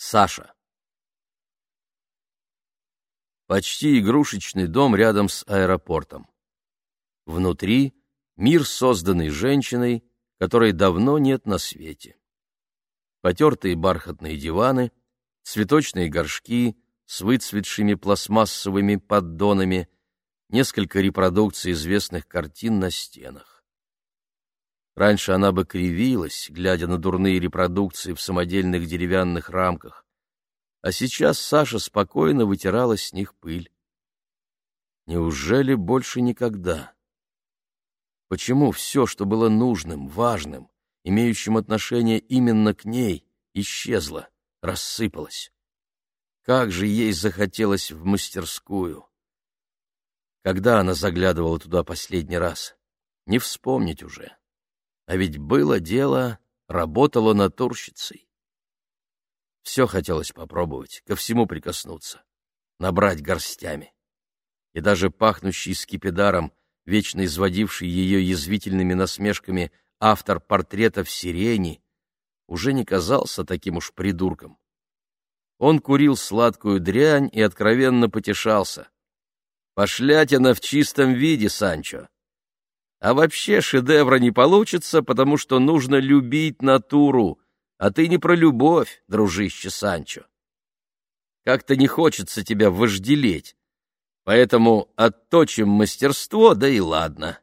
Саша. Почти игрушечный дом рядом с аэропортом. Внутри мир, созданный женщиной, которой давно нет на свете. Потертые бархатные диваны, цветочные горшки с выцветшими пластмассовыми поддонами, несколько репродукций известных картин на стенах. Раньше она бы кривилась, глядя на дурные репродукции в самодельных деревянных рамках, а сейчас Саша спокойно вытирала с них пыль. Неужели больше никогда? Почему все, что было нужным, важным, имеющим отношение именно к ней, исчезло, рассыпалось? Как же ей захотелось в мастерскую! Когда она заглядывала туда последний раз? Не вспомнить уже. А ведь было дело, работала натурщицей. Все хотелось попробовать, ко всему прикоснуться, набрать горстями. И даже пахнущий скипидаром, вечно изводивший ее язвительными насмешками автор портрета в сирени, уже не казался таким уж придурком. Он курил сладкую дрянь и откровенно потешался. «Пошлятина в чистом виде, Санчо. А вообще шедевра не получится, потому что нужно любить натуру, а ты не про любовь, дружище Санчо. Как-то не хочется тебя вожделеть, поэтому отточим мастерство, да и ладно».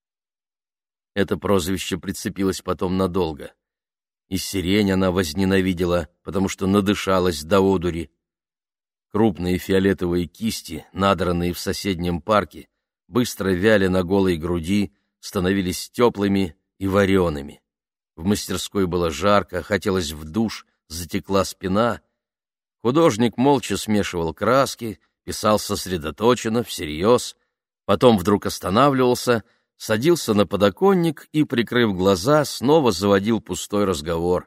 Это прозвище прицепилось потом надолго. И сирень она возненавидела, потому что надышалась до одури. Крупные фиолетовые кисти, надранные в соседнем парке, быстро вяли на голой груди, становились теплыми и вареными. В мастерской было жарко, хотелось в душ, затекла спина. Художник молча смешивал краски, писал сосредоточенно, всерьез, потом вдруг останавливался, садился на подоконник и, прикрыв глаза, снова заводил пустой разговор.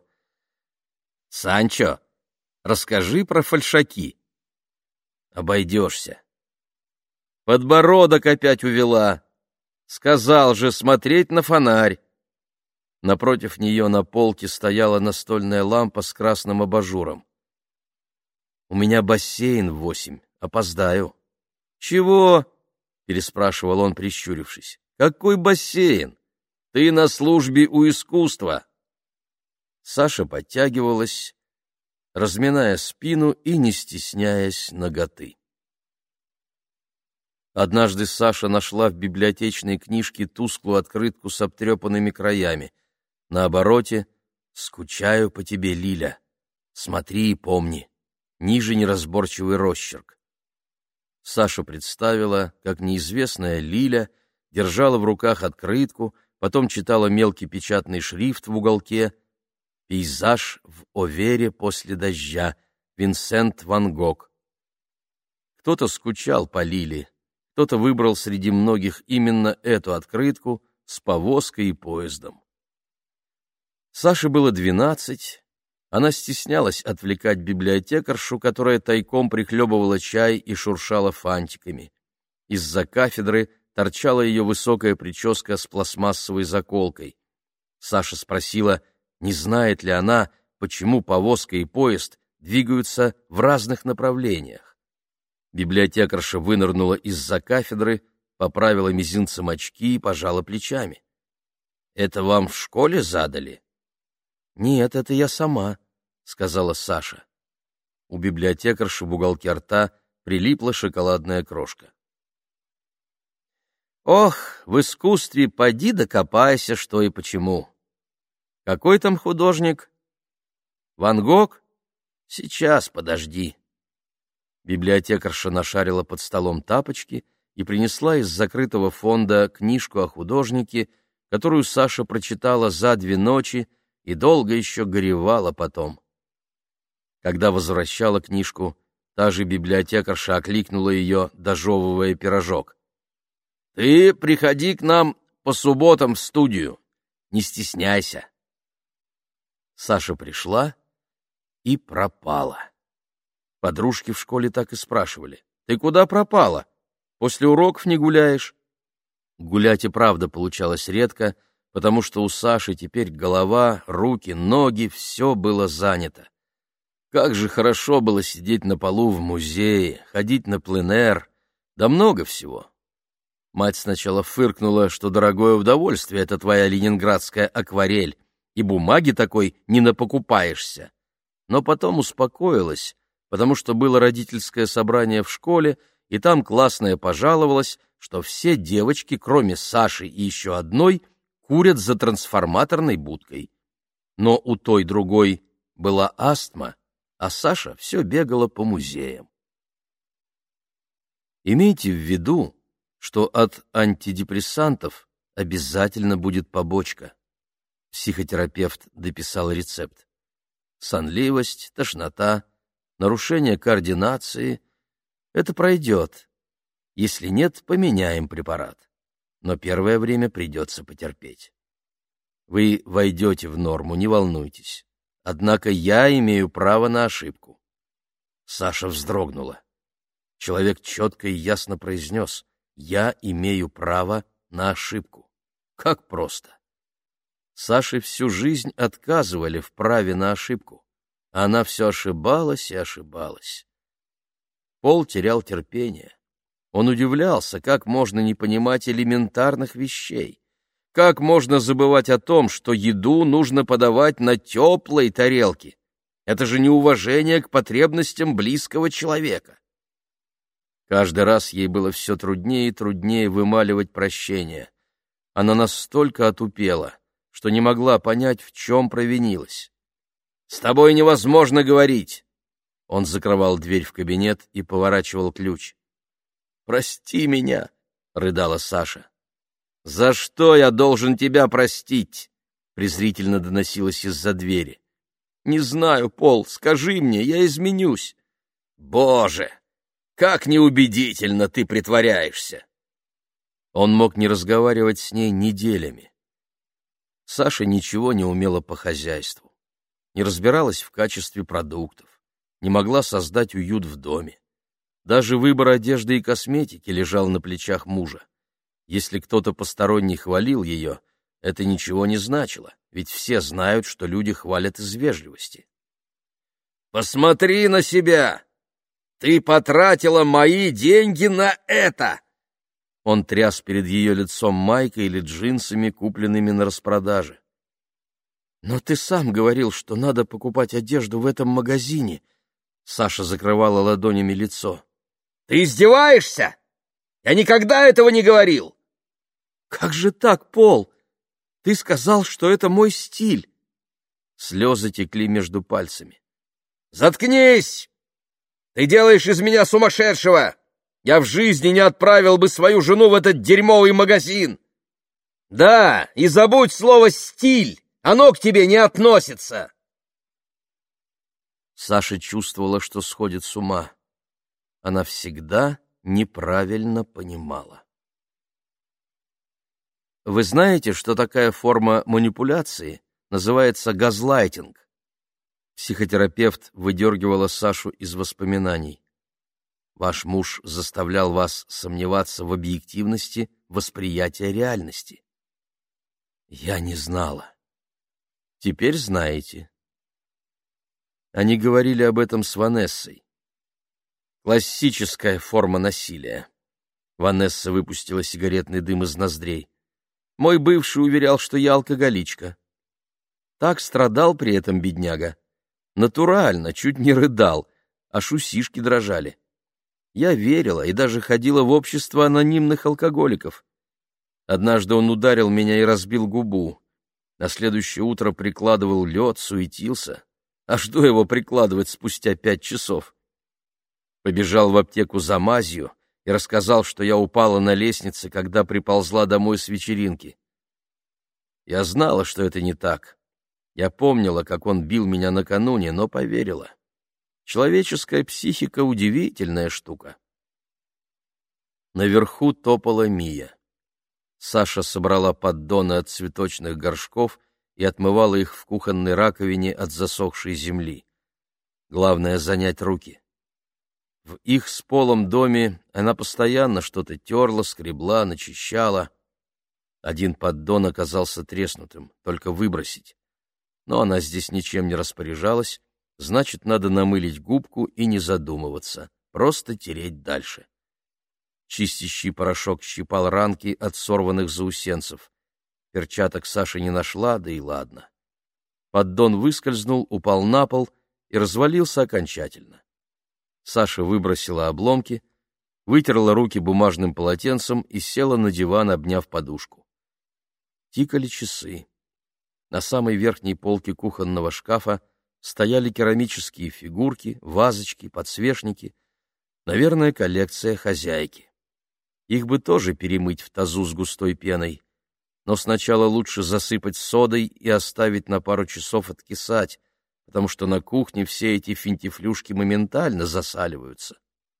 «Санчо, расскажи про фальшаки». «Обойдешься». «Подбородок опять увела. Сказал же смотреть на фонарь». Напротив нее на полке стояла настольная лампа с красным абажуром. «У меня бассейн в 8, опоздаю». «Чего?» — переспрашивал он, прищурившись. «Какой бассейн? Ты на службе у искусства». Саша подтягивалась, разминая спину и не стесняясь наготы. Однажды Саша нашла в библиотечной книжке тусклую открытку с обтрепанными краями. На обороте «Скучаю по тебе, Лиля. Смотри и помни». Ниже неразборчивый росчерк. Саша представила, как неизвестная Лиля держала в руках открытку, потом читала мелкий печатный шрифт в уголке: «Пейзаж в Овере после дождя. Винсент ван Гог». Кто-то скучал по Лиле, кто-то выбрал среди многих именно эту открытку с повозкой и поездом. Саше было 12, она стеснялась отвлекать библиотекаршу, которая тайком прихлебывала чай и шуршала фантиками. Из-за кафедры торчала ее высокая прическа с пластмассовой заколкой. Саша спросила, не знает ли она, почему повозка и поезд двигаются в разных направлениях. Библиотекарша вынырнула из-за кафедры, поправила мизинцем очки и пожала плечами. «Это вам в школе задали?» «Нет, это я сама», — сказала Саша. У библиотекарши в уголке рта прилипла шоколадная крошка. «Ох, в искусстве поди докопайся, что и почему. Какой там художник? Ван Гог? Сейчас, подожди». Библиотекарша нашарила под столом тапочки и принесла из закрытого фонда книжку о художнике, которую Саша прочитала за 2 ночи и долго еще горевала потом. Когда возвращала книжку, та же библиотекарша окликнула ее, дожевывая пирожок. «Ты приходи к нам по субботам в студию, не стесняйся». Саша пришла и пропала. Подружки в школе так и спрашивали: «Ты куда пропала? После уроков не гуляешь?» Гулять и правда получалось редко, потому что у Саши теперь голова, руки, ноги — все было занято. Как же хорошо было сидеть на полу в музее, ходить на пленэр, да много всего. Мать сначала фыркнула, что дорогое удовольствие — это твоя ленинградская акварель, и бумаги такой не напокупаешься. Но потом успокоилась, потому что было родительское собрание в школе, и там классная пожаловалась, что все девочки, кроме Саши и еще одной, курят за трансформаторной будкой. Но у той другой была астма, а Саша все бегала по музеям. Имейте в виду, что от антидепрессантов обязательно будет побочка. Психотерапевт дописал рецепт. Сонливость, тошнота, нарушение координации — это пройдет. Если нет, поменяем препарат. Но первое время придется потерпеть. Вы войдете в норму, не волнуйтесь. Однако я имею право на ошибку. Саша вздрогнула. Человек четко и ясно произнес: «Я имею право на ошибку». Как просто. Саше всю жизнь отказывали в праве на ошибку, а она все ошибалась и ошибалась. Пол терял терпение. Он удивлялся, как можно не понимать элементарных вещей. Как можно забывать о том, что еду нужно подавать на теплой тарелке? Это же неуважение к потребностям близкого человека. Каждый раз ей было все труднее и труднее вымаливать прощение. Она настолько отупела, что не могла понять, в чем провинилась. «С тобой невозможно говорить!» Он закрывал дверь в кабинет и поворачивал ключ. «Прости меня!» — рыдала Саша. «За что я должен тебя простить?» — презрительно доносилось из-за двери. «Не знаю, Пол, скажи мне, я изменюсь». «Боже, как неубедительно ты притворяешься!» Он мог не разговаривать с ней неделями. Саша ничего не умела по хозяйству, не разбиралась в качестве продуктов, не могла создать уют в доме. Даже выбор одежды и косметики лежал на плечах мужа. Если кто-то посторонний хвалил ее, это ничего не значило, ведь все знают, что люди хвалят из вежливости. «Посмотри на себя! Ты потратила мои деньги на это!» Он тряс перед ее лицом майкой или джинсами, купленными на распродаже. «Но ты сам говорил, что надо покупать одежду в этом магазине». Саша закрывала ладонями лицо. «Ты издеваешься? Я никогда этого не говорил!» «Как же так, Пол? Ты сказал, что это мой стиль!» Слезы текли между пальцами. «Заткнись! Ты делаешь из меня сумасшедшего! Я в жизни не отправил бы свою жену в этот дерьмовый магазин! Да, и забудь слово «стиль», оно к тебе не относится!» Саша чувствовала, что сходит с ума. Она всегда неправильно понимала. Вы знаете, что такая форма манипуляции называется газлайтинг? Психотерапевт выдергивала Сашу из воспоминаний. Ваш муж заставлял вас сомневаться в объективности восприятия реальности. Я не знала. Теперь знаете. Они говорили об этом с Ванессой. Классическая форма насилия. Ванесса выпустила сигаретный дым из ноздрей. Мой бывший уверял, что я алкоголичка. Так страдал при этом бедняга. Натурально, чуть не рыдал, аж усишки дрожали. Я верила и даже ходила в общество анонимных алкоголиков. Однажды он ударил меня и разбил губу. На следующее утро прикладывал лед, суетился. А что его прикладывать спустя 5 часов? Побежал в аптеку за мазью и рассказал, что я упала на лестнице, когда приползла домой с вечеринки. Я знала, что это не так. Я помнила, как он бил меня накануне, но поверила. Человеческая психика — удивительная штука. Наверху топала Мия. Саша собрала поддоны от цветочных горшков и отмывала их в кухонной раковине от засохшей земли. Главное — занять руки. В их с Полом доме она постоянно что-то терла, скребла, начищала. Один поддон оказался треснутым, только выбросить. Но она здесь ничем не распоряжалась, значит, надо намылить губку и не задумываться, просто тереть дальше. Чистящий порошок щипал ранки от сорванных заусенцев. Перчаток Саша не нашла, да и ладно. Поддон выскользнул, упал на пол и развалился окончательно. Саша выбросила обломки, вытерла руки бумажным полотенцем и села на диван, обняв подушку. Тикали часы. На самой верхней полке кухонного шкафа стояли керамические фигурки, вазочки, подсвечники. Наверное, коллекция хозяйки. Их бы тоже перемыть в тазу с густой пеной, но сначала лучше засыпать содой и оставить на пару часов откисать, потому что на кухне все эти финтифлюшки моментально засаливаются.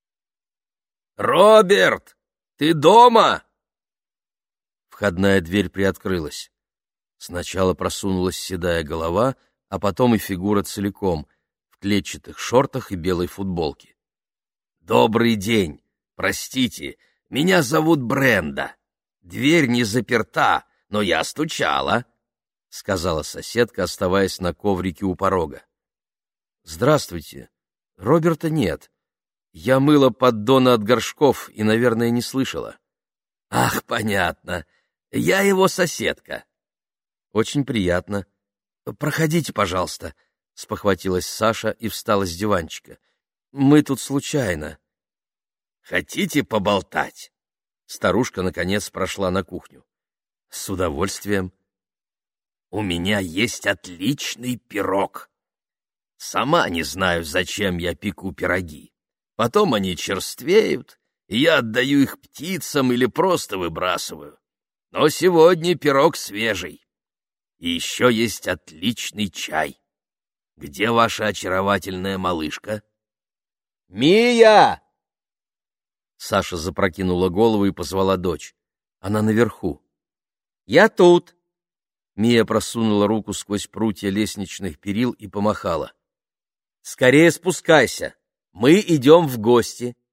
«Роберт, ты дома?» Входная дверь приоткрылась. Сначала просунулась седая голова, а потом и фигура целиком, в клетчатых шортах и белой футболке. «Добрый день! Простите, меня зовут Бренда. Дверь не заперта, но я стучала», — сказала соседка, оставаясь на коврике у порога. «Здравствуйте. Роберта нет. Я мыла поддоны от горшков и, наверное, не слышала». «Ах, понятно. Я его соседка». «Очень приятно. Проходите, пожалуйста», — спохватилась Саша и встала с диванчика. «Мы тут случайно». «Хотите поболтать?» Старушка, наконец, прошла на кухню. «С удовольствием». «У меня есть отличный пирог. Сама не знаю, зачем я пеку пироги. Потом они черствеют, и я отдаю их птицам или просто выбрасываю. Но сегодня пирог свежий. И еще есть отличный чай. Где ваша очаровательная малышка?» «Мия!» Саша запрокинула голову и позвала дочь. Она наверху. «Я тут!» Мия просунула руку сквозь прутья лестничных перил и помахала. «Скорее спускайся! Мы идем в гости!»